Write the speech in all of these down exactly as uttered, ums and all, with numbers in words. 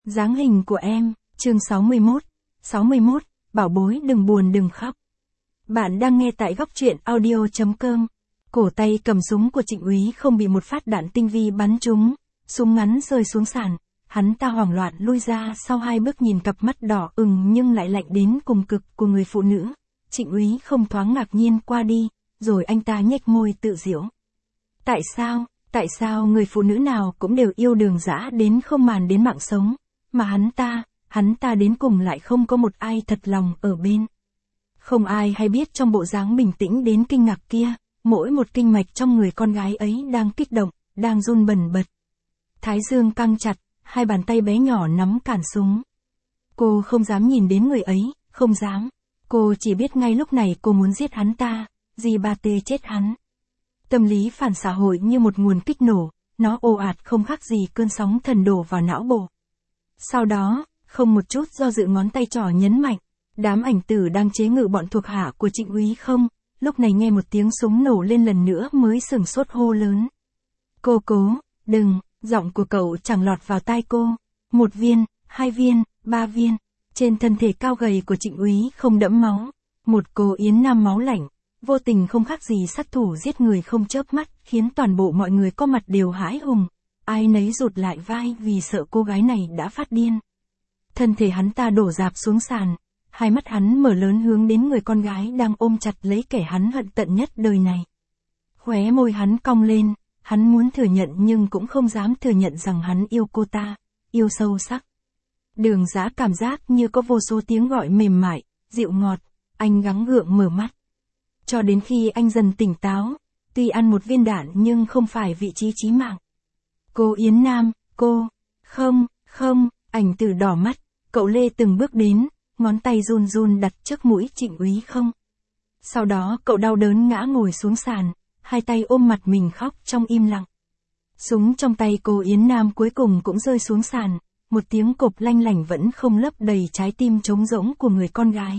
Dáng hình của em, chương sáu mươi mốt. sáu mươi mốt, bảo bối đừng buồn đừng khóc. Bạn đang nghe tại góc truyện audio chấm com. Cổ tay cầm súng của Trịnh Úy không bị một phát đạn tinh vi bắn trúng, súng ngắn rơi xuống sàn, hắn ta hoảng loạn lui ra sau hai bước nhìn cặp mắt đỏ ửng nhưng lại lạnh đến cùng cực của người phụ nữ. Trịnh Úy không thoáng ngạc nhiên qua đi, rồi anh ta nhếch môi tự giễu. Tại sao, tại sao người phụ nữ nào cũng đều yêu Đường Dã đến không màng đến mạng sống, mà hắn ta, hắn ta đến cùng lại không có một ai thật lòng ở bên. Không ai hay biết trong bộ dáng bình tĩnh đến kinh ngạc kia, mỗi một kinh mạch trong người con gái ấy đang kích động, đang run bần bật. Thái dương căng chặt, hai bàn tay bé nhỏ nắm cản súng. Cô không dám nhìn đến người ấy, không dám. Cô chỉ biết ngay lúc này cô muốn giết hắn ta, dì ba tê chết hắn. Tâm lý phản xã hội như một nguồn kích nổ, nó ồ ạt không khác gì cơn sóng thần đổ vào não bộ. Sau đó, không một chút do dự ngón tay trỏ nhấn mạnh, đám ảnh tử đang chế ngự bọn thuộc hạ của Trịnh Úy không, lúc này nghe một tiếng súng nổ lên lần nữa mới sửng sốt hô lớn. Cô cố, đừng, giọng của cậu chẳng lọt vào tai cô. Một viên, hai viên, ba viên, trên thân thể cao gầy của Trịnh Úy không đẫm máu. Một cô Yến Nam máu lạnh, vô tình không khác gì sát thủ giết người không chớp mắt, khiến toàn bộ mọi người có mặt đều hãi hùng. Ai nấy rụt lại vai vì sợ cô gái này đã phát điên. Thân thể hắn ta đổ rạp xuống sàn, hai mắt hắn mở lớn hướng đến người con gái đang ôm chặt lấy kẻ hắn hận tận nhất đời này. Khóe môi hắn cong lên, hắn muốn thừa nhận nhưng cũng không dám thừa nhận rằng hắn yêu cô ta, yêu sâu sắc. Đường Dã cảm giác như có vô số tiếng gọi mềm mại, dịu ngọt, anh gắng gượng mở mắt. Cho đến khi anh dần tỉnh táo, tuy ăn một viên đạn nhưng không phải vị trí chí mạng. Cô Yến Nam, cô, không, không, ảnh tử đỏ mắt, cậu Lê từng bước đến, ngón tay run run đặt trước mũi Trịnh Úy không. Sau đó cậu đau đớn ngã ngồi xuống sàn, hai tay ôm mặt mình khóc trong im lặng. Súng trong tay cô Yến Nam cuối cùng cũng rơi xuống sàn, một tiếng cộp lanh lảnh vẫn không lấp đầy trái tim trống rỗng của người con gái.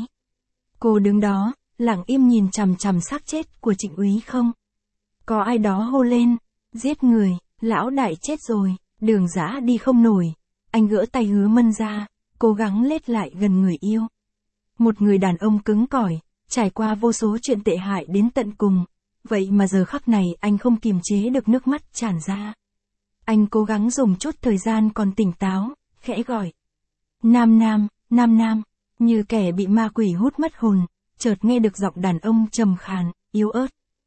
Cô đứng đó, lặng im nhìn chằm chằm xác chết của Trịnh Úy không. Có ai đó hô lên, giết người, lão đại chết rồi. Đường Dã đi không nổi, anh gỡ tay Hứa Mân ra, cố gắng lết lại gần người yêu. Một người đàn ông cứng cỏi, trải qua vô số chuyện tệ hại đến tận cùng, vậy mà giờ khắc này anh không kiềm chế được nước mắt tràn ra. Anh cố gắng dùng chút thời gian còn tỉnh táo, khẽ gọi. Nam Nam, Nam Nam, như kẻ bị ma quỷ hút mất hồn, chợt nghe được giọng đàn ông trầm khàn, yếu ớt.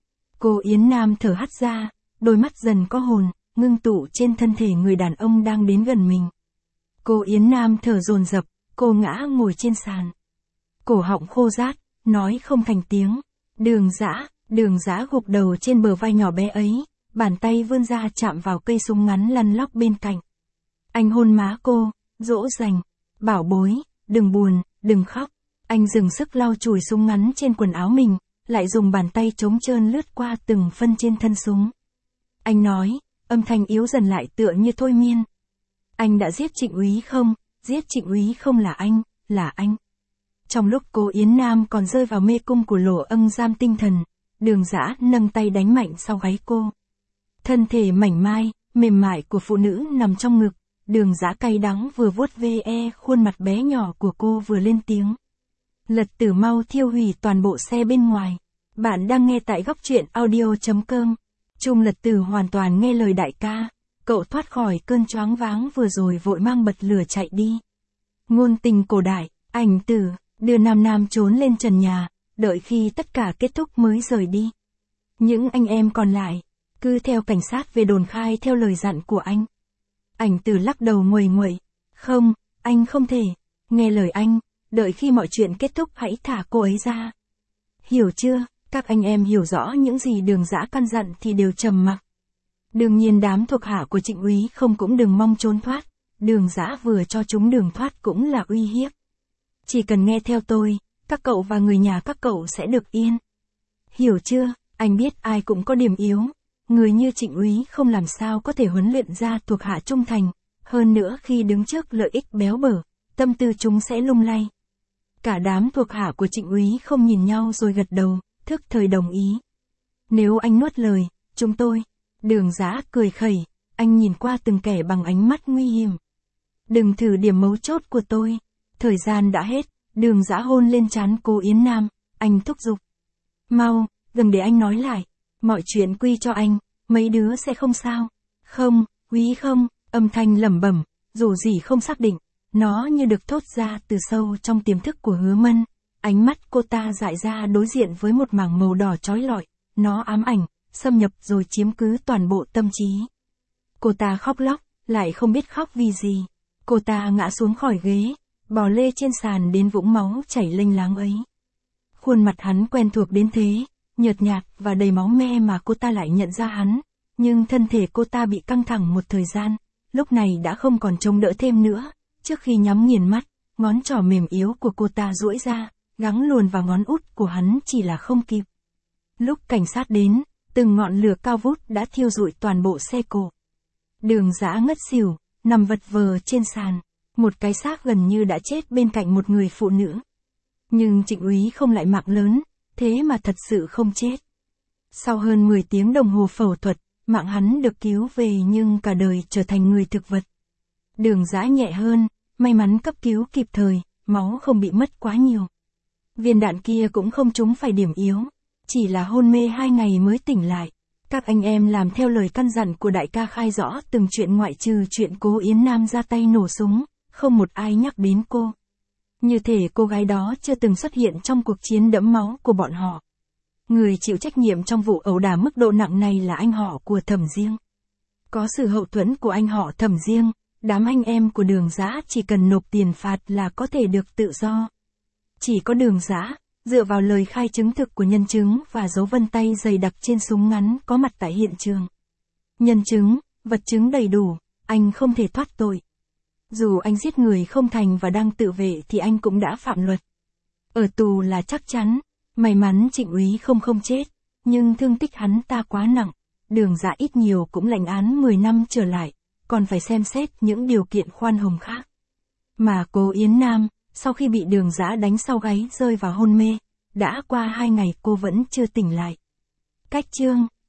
Cô Yến Nam thở hắt ra, đôi mắt dần có hồn, ngưng tụ trên thân thể người đàn ông đang đến gần mình. Cô Yến Nam thở dồn dập, cô ngã ngồi trên sàn. Cổ họng khô rát, nói không thành tiếng. Đường Dã, Đường Dã gục đầu trên bờ vai nhỏ bé ấy, bàn tay vươn ra chạm vào cây súng ngắn lăn lóc bên cạnh. Anh hôn má cô, dỗ dành, bảo bối, đừng buồn, đừng khóc. Anh dừng sức lau chùi súng ngắn trên quần áo mình, lại dùng bàn tay trống trơn lướt qua từng phân trên thân súng. Anh nói, âm thanh yếu dần lại tựa như thôi miên. Anh đã giết Trịnh Úy không, giết Trịnh Úy không là anh, là anh. Trong lúc cô Yến Nam còn rơi vào mê cung của lỗ âm giam tinh thần, Đường Dã nâng tay đánh mạnh sau gáy cô. Thân thể mảnh mai, mềm mại của phụ nữ nằm trong ngực, Đường Dã cay đắng vừa vuốt ve khuôn mặt bé nhỏ của cô vừa lên tiếng. Lật Tử mau thiêu hủy toàn bộ xe bên ngoài. Bạn đang nghe tại góc truyện audio chấm com. Trung Lật Tử hoàn toàn nghe lời đại ca. Cậu thoát khỏi cơn choáng váng vừa rồi vội mang bật lửa chạy đi. Ngôn tình cổ đại, ảnh tử, đưa Nam Nam trốn lên trần nhà, đợi khi tất cả kết thúc mới rời đi. Những anh em còn lại, cứ theo cảnh sát về đồn khai theo lời dặn của anh. Ảnh tử lắc đầu nguầy nguậy. Không, anh không thể. Nghe lời anh, đợi khi mọi chuyện kết thúc hãy thả cô ấy ra. Hiểu chưa? Các anh em hiểu rõ những gì Đường Dã căn dặn thì đều trầm mặc. Đương nhiên đám thuộc hạ của Trịnh Úy không cũng đừng mong trốn thoát, Đường Dã vừa cho chúng đường thoát cũng là uy hiếp. Chỉ cần nghe theo tôi, các cậu và người nhà các cậu sẽ được yên. Hiểu chưa? Anh biết ai cũng có điểm yếu, người như Trịnh Úy không làm sao có thể huấn luyện ra thuộc hạ trung thành, hơn nữa khi đứng trước lợi ích béo bở, tâm tư chúng sẽ lung lay. Cả đám thuộc hạ của Trịnh Úy không nhìn nhau rồi gật đầu, thức thời đồng ý. Nếu anh nuốt lời, chúng tôi. Đường Dã cười khẩy, anh nhìn qua từng kẻ bằng ánh mắt nguy hiểm. Đừng thử điểm mấu chốt của tôi. Thời gian đã hết, Đường Dã hôn lên trán cô Yến Nam, anh thúc giục. Mau, đừng để anh nói lại. Mọi chuyện quy cho anh, mấy đứa sẽ không sao. Không, quý không, âm thanh lẩm bẩm, dù gì không xác định. Nó như được thốt ra từ sâu trong tiềm thức của Hứa Mân. Ánh mắt cô ta dại ra đối diện với một mảng màu đỏ chói lọi. Nó ám ảnh, xâm nhập rồi chiếm cứ toàn bộ tâm trí. Cô ta khóc lóc, lại không biết khóc vì gì. Cô ta ngã xuống khỏi ghế, bò lê trên sàn đến vũng máu chảy lênh láng ấy. Khuôn mặt hắn quen thuộc đến thế, nhợt nhạt và đầy máu me mà cô ta lại nhận ra hắn. Nhưng thân thể cô ta bị căng thẳng một thời gian, lúc này đã không còn chống đỡ thêm nữa. Trước khi nhắm nghiền mắt, ngón trỏ mềm yếu của cô ta duỗi ra, gắng luồn vào ngón út của hắn chỉ là không kịp. Lúc cảnh sát đến, từng ngọn lửa cao vút đã thiêu rụi toàn bộ xe cộ. Đường Dã ngất xỉu, nằm vật vờ trên sàn, một cái xác gần như đã chết bên cạnh một người phụ nữ. Nhưng Trịnh Úy không lại mạng lớn, thế mà thật sự không chết. Sau hơn mười tiếng đồng hồ phẫu thuật, mạng hắn được cứu về nhưng cả đời trở thành người thực vật. Đường Dã nhẹ hơn, may mắn cấp cứu kịp thời, máu không bị mất quá nhiều. Viên đạn kia cũng không trúng phải điểm yếu, chỉ là hôn mê hai ngày mới tỉnh lại. Các anh em làm theo lời căn dặn của đại ca khai rõ từng chuyện ngoại trừ chuyện cố Yến Nam ra tay nổ súng, không một ai nhắc đến cô. Như thể cô gái đó chưa từng xuất hiện trong cuộc chiến đẫm máu của bọn họ. Người chịu trách nhiệm trong vụ ẩu đả mức độ nặng này là anh họ của Thẩm Diêng. Có sự hậu thuẫn của anh họ Thẩm Diêng, đám anh em của Đường Dã chỉ cần nộp tiền phạt là có thể được tự do. Chỉ có Đường Dã, dựa vào lời khai chứng thực của nhân chứng và dấu vân tay dày đặc trên súng ngắn có mặt tại hiện trường. Nhân chứng, vật chứng đầy đủ, anh không thể thoát tội. Dù anh giết người không thành và đang tự vệ thì anh cũng đã phạm luật. Ở tù là chắc chắn, may mắn Trịnh Úy không không chết, nhưng thương tích hắn ta quá nặng, Đường Dã ít nhiều cũng lãnh án mười năm trở lại, còn phải xem xét những điều kiện khoan hồng khác. Mà cố Yến Nam, sau khi bị Đường Dã đánh sau gáy rơi vào hôn mê, đã qua hai ngày cô vẫn chưa tỉnh lại. Cách chương